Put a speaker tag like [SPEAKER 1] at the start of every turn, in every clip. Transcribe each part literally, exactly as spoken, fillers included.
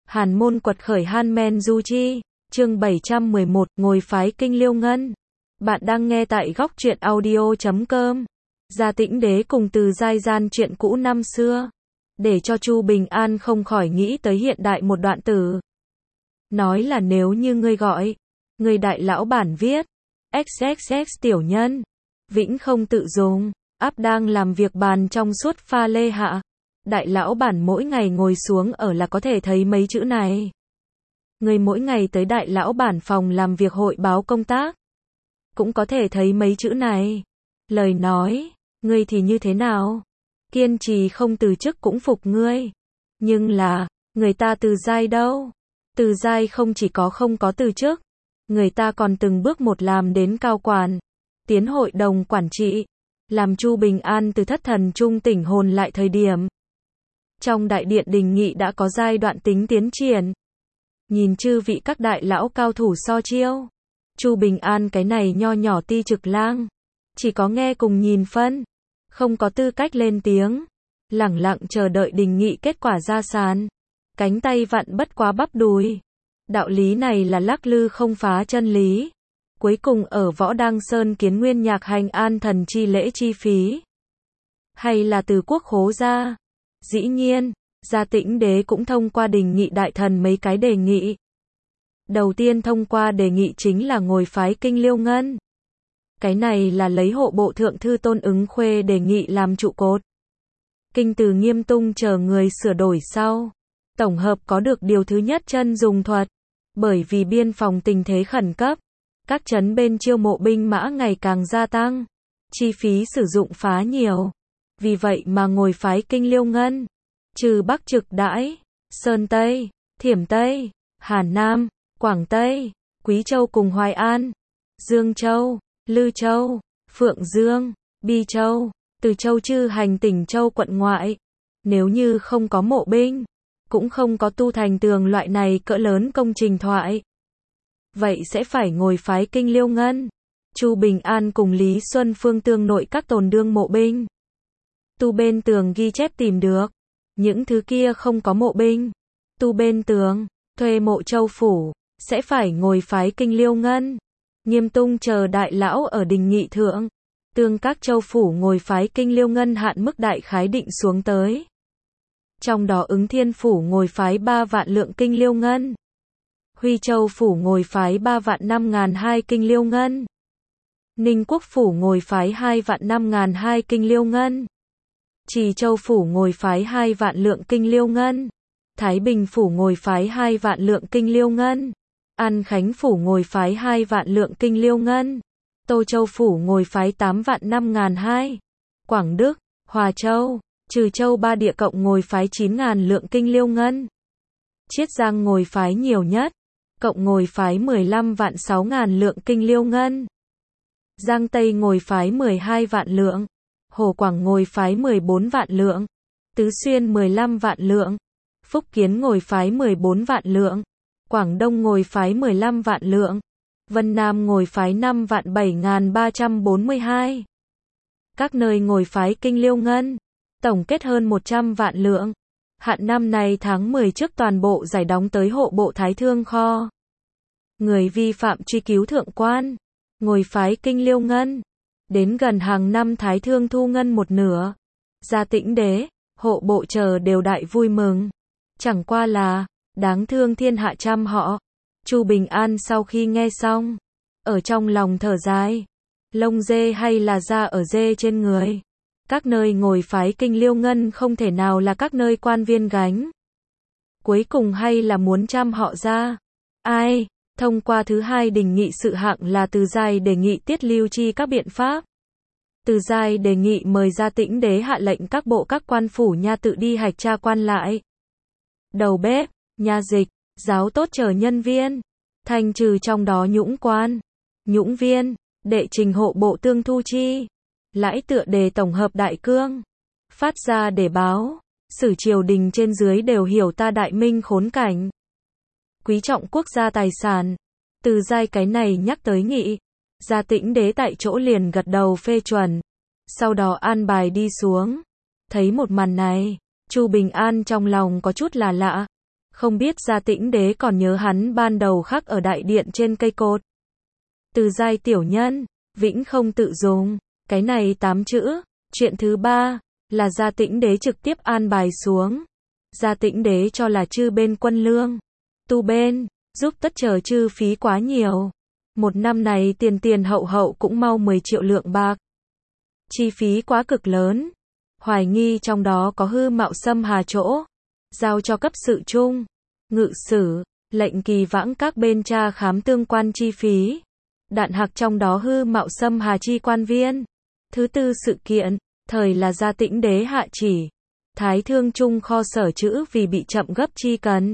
[SPEAKER 1] Hàn môn quật khởi Han Men Du Chi, chương bảy trăm mười một, ngồi phái kinh Liêu Ngân. Bạn đang nghe tại góc truyện audio chấm com. Gia Tĩnh Đế cùng Từ Giai gian chuyện cũ năm xưa, để cho Chu Bình An không khỏi nghĩ tới hiện đại một đoạn từ. Nói là nếu như ngươi gọi, người đại lão bản viết, ích ích ích tiểu nhân, vĩnh không tự dùng, áp đang làm việc bàn trong suốt pha lê hạ. Đại lão bản mỗi ngày ngồi xuống ở là có thể thấy mấy chữ này. Người mỗi ngày tới đại lão bản phòng làm việc hội báo công tác, cũng có thể thấy mấy chữ này. Lời nói, ngươi thì như thế nào? Kiên trì không từ chức cũng phục ngươi. Nhưng là, người ta Từ Giai đâu? Từ Giai không chỉ có không có từ chức, người ta còn từng bước một làm đến cao quản, tiến hội đồng quản trị, làm Chu Bình An từ thất thần trung tỉnh hồn lại thời điểm. Trong đại điện đình nghị đã có giai đoạn tính tiến triển. Nhìn chư vị các đại lão cao thủ so chiêu, Chu Bình An cái này nho nhỏ ti trực lang, chỉ có nghe cùng nhìn phân, không có tư cách lên tiếng, lẳng lặng chờ đợi đình nghị kết quả ra sàn. Cánh tay vặn bất quá bắp đùi. Đạo lý này là lắc lư không phá chân lý. Cuối cùng ở Võ Đăng Sơn kiến nguyên nhạc hành an thần chi lễ chi phí, hay là từ quốc khố ra? Dĩ nhiên, Gia Tĩnh Đế cũng thông qua đình nghị đại thần mấy cái đề nghị. Đầu tiên thông qua đề nghị chính là ngồi phái kinh Liêu Ngân. Cái này là lấy hộ bộ thượng thư Tôn Ứng Khuê đề nghị làm trụ cột. Kinh Từ Nghiêm Tung chờ người sửa đổi sau. Tổng hợp có được điều thứ nhất chân dùng thuật. Bởi vì biên phòng tình thế khẩn cấp, các trấn bên chiêu mộ binh mã ngày càng gia tăng, chi phí sử dụng phá nhiều. Vì vậy mà ngồi phái kinh Liêu Ngân, trừ Bắc Trực Đãi, Sơn Tây, Thiểm Tây, Hà Nam, Quảng Tây, Quý Châu cùng Hoài An, Dương Châu, Lư Châu, Phượng Dương, Bi Châu, Từ Châu chư hành tỉnh châu quận ngoại. Nếu như không có mộ binh, cũng không có tu thành tường loại này cỡ lớn công trình thoại, vậy sẽ phải ngồi phái kinh Liêu Ngân. Chu Bình An cùng Lý Xuân Phương tương nội các tồn đương mộ binh. Tu bên tường ghi chép tìm được. Những thứ kia không có mộ binh. Tu bên tường, thuê mộ châu phủ, sẽ phải ngồi phái kinh Liêu Ngân. Nghiêm Tung chờ đại lão ở đình nghị thượng. Tương các châu phủ ngồi phái kinh Liêu Ngân hạn mức đại khái định xuống tới. Trong đó Ứng Thiên phủ ngồi phái ba vạn lượng kinh Liêu Ngân. Huy Châu phủ ngồi phái ba vạn năm ngàn hai kinh Liêu Ngân. Ninh Quốc phủ ngồi phái hai vạn năm ngàn hai kinh Liêu Ngân. Trì Châu phủ ngồi phái hai vạn lượng kinh Liêu Ngân. Thái Bình phủ ngồi phái hai vạn lượng kinh Liêu Ngân. An Khánh phủ ngồi phái hai vạn lượng kinh Liêu Ngân. Tô Châu phủ ngồi phái tám vạn năm ngàn hai. Quảng Đức, Hòa Châu, Trừ Châu ba địa cộng ngồi phái chín ngàn lượng kinh Liêu Ngân. Chiết Giang ngồi phái nhiều nhất, cộng ngồi phái mười lăm vạn sáu ngàn lượng kinh Liêu Ngân. Giang Tây ngồi phái mười hai vạn lượng. Hồ Quảng ngồi phái mười bốn vạn lượng. Tứ Xuyên mười lăm vạn lượng. Phúc Kiến ngồi phái mười bốn vạn lượng. Quảng Đông ngồi phái mười lăm vạn lượng. Vân Nam ngồi phái năm vạn bảy ngàn ba trăm bốn mươi hai. Các nơi ngồi phái kinh Liêu Ngân, tổng kết hơn một trăm vạn lượng. Hạn năm nay tháng mười trước toàn bộ giải đóng tới hộ bộ Thái Thương kho. Người vi phạm truy cứu thượng quan, ngồi phái kinh Liêu Ngân. Đến gần hàng năm Thái Thương thu ngân một nửa. Gia Tĩnh Đế, hộ bộ chờ đều đại vui mừng. Chẳng qua là, đáng thương thiên hạ trăm họ. Chu Bình An sau khi nghe xong, ở trong lòng thở dài. Lông dê hay là da ở dê trên người. Các nơi ngồi phái kinh Liêu Ngân không thể nào là các nơi quan viên gánh. Cuối cùng hay là muốn trăm họ ra. Ai? Thông qua thứ hai đình nghị sự hạng là Từ Giai đề nghị tiết lưu chi các biện pháp. Từ Giai đề nghị mời Gia Tĩnh Đế hạ lệnh các bộ các quan phủ nha tự đi hạch tra quan lại. Đầu bếp, nha dịch, giáo tốt chờ nhân viên. Thanh trừ trong đó nhũng quan, nhũng viên, đệ trình hộ bộ tương thu chi. Lãi tựa đề tổng hợp đại cương. Phát ra để báo, sử triều đình trên dưới đều hiểu ta đại minh khốn cảnh. Quý trọng quốc gia tài sản. Từ Giai cái này nhắc tới nghị. Gia Tĩnh Đế tại chỗ liền gật đầu phê chuẩn. Sau đó an bài đi xuống. Thấy một màn này, Chu Bình An trong lòng có chút là lạ. Không biết Gia Tĩnh Đế còn nhớ hắn ban đầu khắc ở đại điện trên cây cột. Từ giai tiểu nhân, vĩnh không tự dùng, cái này tám chữ. Chuyện thứ ba, là Gia Tĩnh Đế trực tiếp an bài xuống. Gia Tĩnh Đế cho là chư bên quân lương, tu bên, giúp tất chờ chư phí quá nhiều. Một năm này tiền tiền hậu hậu cũng mau mười triệu lượng bạc. Chi phí quá cực lớn. Hoài nghi trong đó có hư mạo xâm hà chỗ. Giao cho cấp sự trung, ngự sử, lệnh kỳ vãng các bên tra khám tương quan chi phí. Đạn hạc trong đó hư mạo xâm hà chi quan viên. Thứ tư sự kiện, thời là Gia Tĩnh Đế hạ chỉ. Thái thương trung kho sở chữ vì bị chậm gấp chi cần.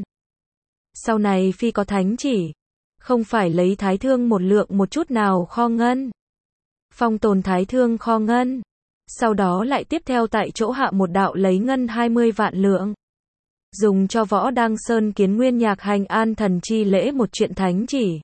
[SPEAKER 1] Sau này phi có thánh chỉ. Không phải lấy thái thương một lượng một chút nào kho ngân. Phong tồn thái thương kho ngân. Sau đó lại tiếp theo tại chỗ hạ một đạo lấy ngân hai mươi vạn lượng. Dùng cho võ đăng sơn kiến nguyên nhạc hành an thần chi lễ một chuyện thánh chỉ.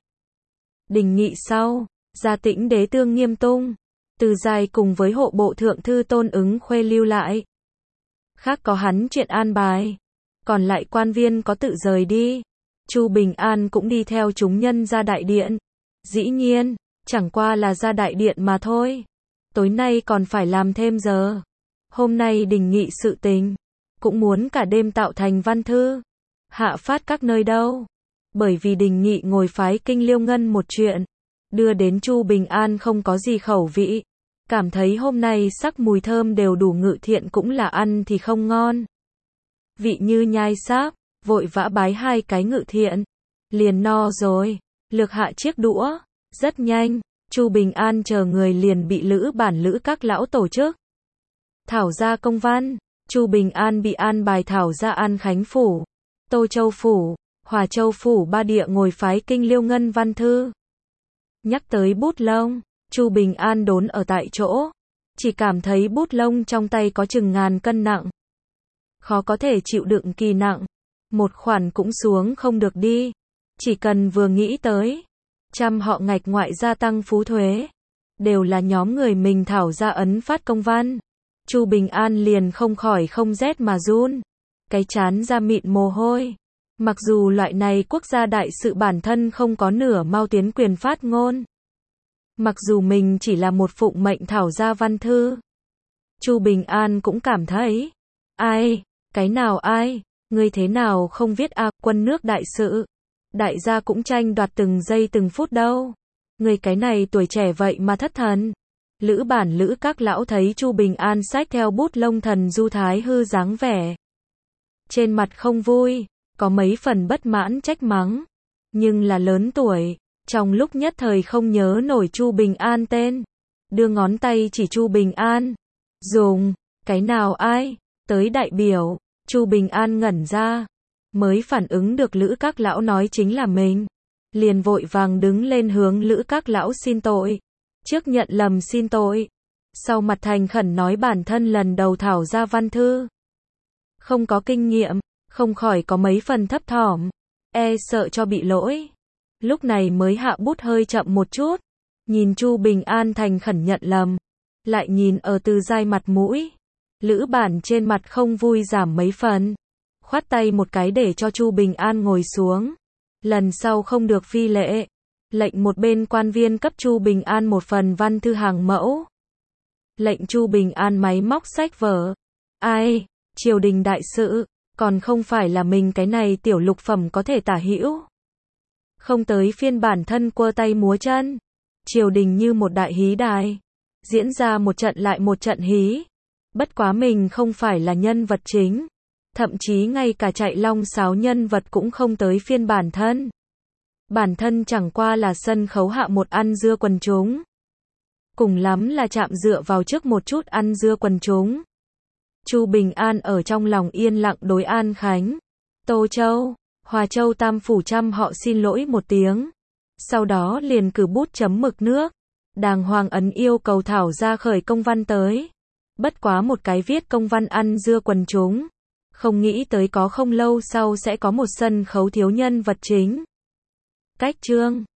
[SPEAKER 1] Đình nghị sau, Gia Tĩnh Đế tương nghiêm tung. Từ giai cùng với hộ bộ thượng thư Tôn Ứng Khuê lưu lại. Khác có hắn chuyện an bài. Còn lại quan viên có tự rời đi. Chu Bình An cũng đi theo chúng nhân ra đại điện. Dĩ nhiên, chẳng qua là ra đại điện mà thôi. Tối nay còn phải làm thêm giờ. Hôm nay đình nghị sự tình. Cũng muốn cả đêm tạo thành văn thư. Hạ phát các nơi đâu. Bởi vì đình nghị ngồi phái kinh Liêu Ngân một chuyện. Đưa đến Chu Bình An không có gì khẩu vị. Cảm thấy hôm nay sắc mùi thơm đều đủ ngự thiện cũng là ăn thì không ngon. Vị như nhai sáp, vội vã bái hai cái ngự thiện. Liền no rồi, lược hạ chiếc đũa. Rất nhanh, Chu Bình An chờ người liền bị lữ bản lữ các lão tổ chức. Thảo ra công văn, Chu Bình An bị an bài thảo ra An Khánh Phủ, Tô Châu Phủ, Hòa Châu Phủ ba địa ngồi phái kinh Liêu Ngân văn thư. Nhắc tới bút lông, Chu Bình An đốn ở tại chỗ. Chỉ cảm thấy bút lông trong tay có chừng ngàn cân nặng. Khó có thể chịu đựng kỳ nặng. Một khoản cũng xuống không được đi. Chỉ cần vừa nghĩ tới. Trăm họ ngạch ngoại gia tăng phú thuế. Đều là nhóm người mình thảo ra ấn phát công văn. Chu Bình An liền không khỏi không rét mà run. Cái chán ra mịn mồ hôi. Mặc dù loại này quốc gia đại sự bản thân không có nửa mau tiến quyền phát ngôn. Mặc dù mình chỉ là một phụng mệnh thảo gia văn thư. Chu Bình An cũng cảm thấy. Ai, cái nào ai, ngươi thế nào không viết à, quân nước đại sự. Đại gia cũng tranh đoạt từng giây từng phút đâu. Ngươi cái này tuổi trẻ vậy mà thất thần. Lữ bản lữ các lão thấy Chu Bình An xách theo bút lông thần du thái hư dáng vẻ. Trên mặt không vui, có mấy phần bất mãn trách mắng. Nhưng là lớn tuổi. Trong lúc nhất thời không nhớ nổi Chu Bình An tên. Đưa ngón tay chỉ Chu Bình An. Dùng, cái nào ai, tới đại biểu. Chu Bình An ngẩn ra. Mới phản ứng được lữ các lão nói chính là mình. Liền vội vàng đứng lên hướng lữ các lão xin tội. Trước nhận lầm xin tội. Sau mặt thành khẩn nói bản thân lần đầu thảo ra văn thư. Không có kinh nghiệm, không khỏi có mấy phần thấp thỏm. E sợ cho bị lỗi. Lúc này mới hạ bút hơi chậm một chút. Nhìn Chu Bình An thành khẩn nhận lầm. Lại nhìn ở Từ giai mặt mũi. Lữ bản trên mặt không vui giảm mấy phần. Khoát tay một cái để cho Chu Bình An ngồi xuống. Lần sau không được phi lệ. Lệnh một bên quan viên cấp Chu Bình An một phần văn thư hàng mẫu. Lệnh Chu Bình An máy móc sách vở. Ai, triều đình đại sự, còn không phải là mình cái này tiểu lục phẩm có thể tả hữu. Không tới phiên bản thân quơ tay múa chân. Triều đình như một đại hí đài. Diễn ra một trận lại một trận hí. Bất quá mình không phải là nhân vật chính. Thậm chí ngay cả chạy long sáo nhân vật cũng không tới phiên bản thân. Bản thân chẳng qua là sân khấu hạ một ăn dưa quần chúng. Cùng lắm là chạm dựa vào trước một chút ăn dưa quần chúng. Chu Bình An ở trong lòng yên lặng đối An Khánh, Tô Châu, Hòa Châu tam phủ trăm họ xin lỗi một tiếng. Sau đó liền cử bút chấm mực nước. Đàng hoàng ấn yêu cầu thảo ra khởi công văn tới. Bất quá một cái viết công văn ăn dưa quần chúng. Không nghĩ tới có không lâu sau sẽ có một sân khấu thiếu nhân vật chính. Cách chương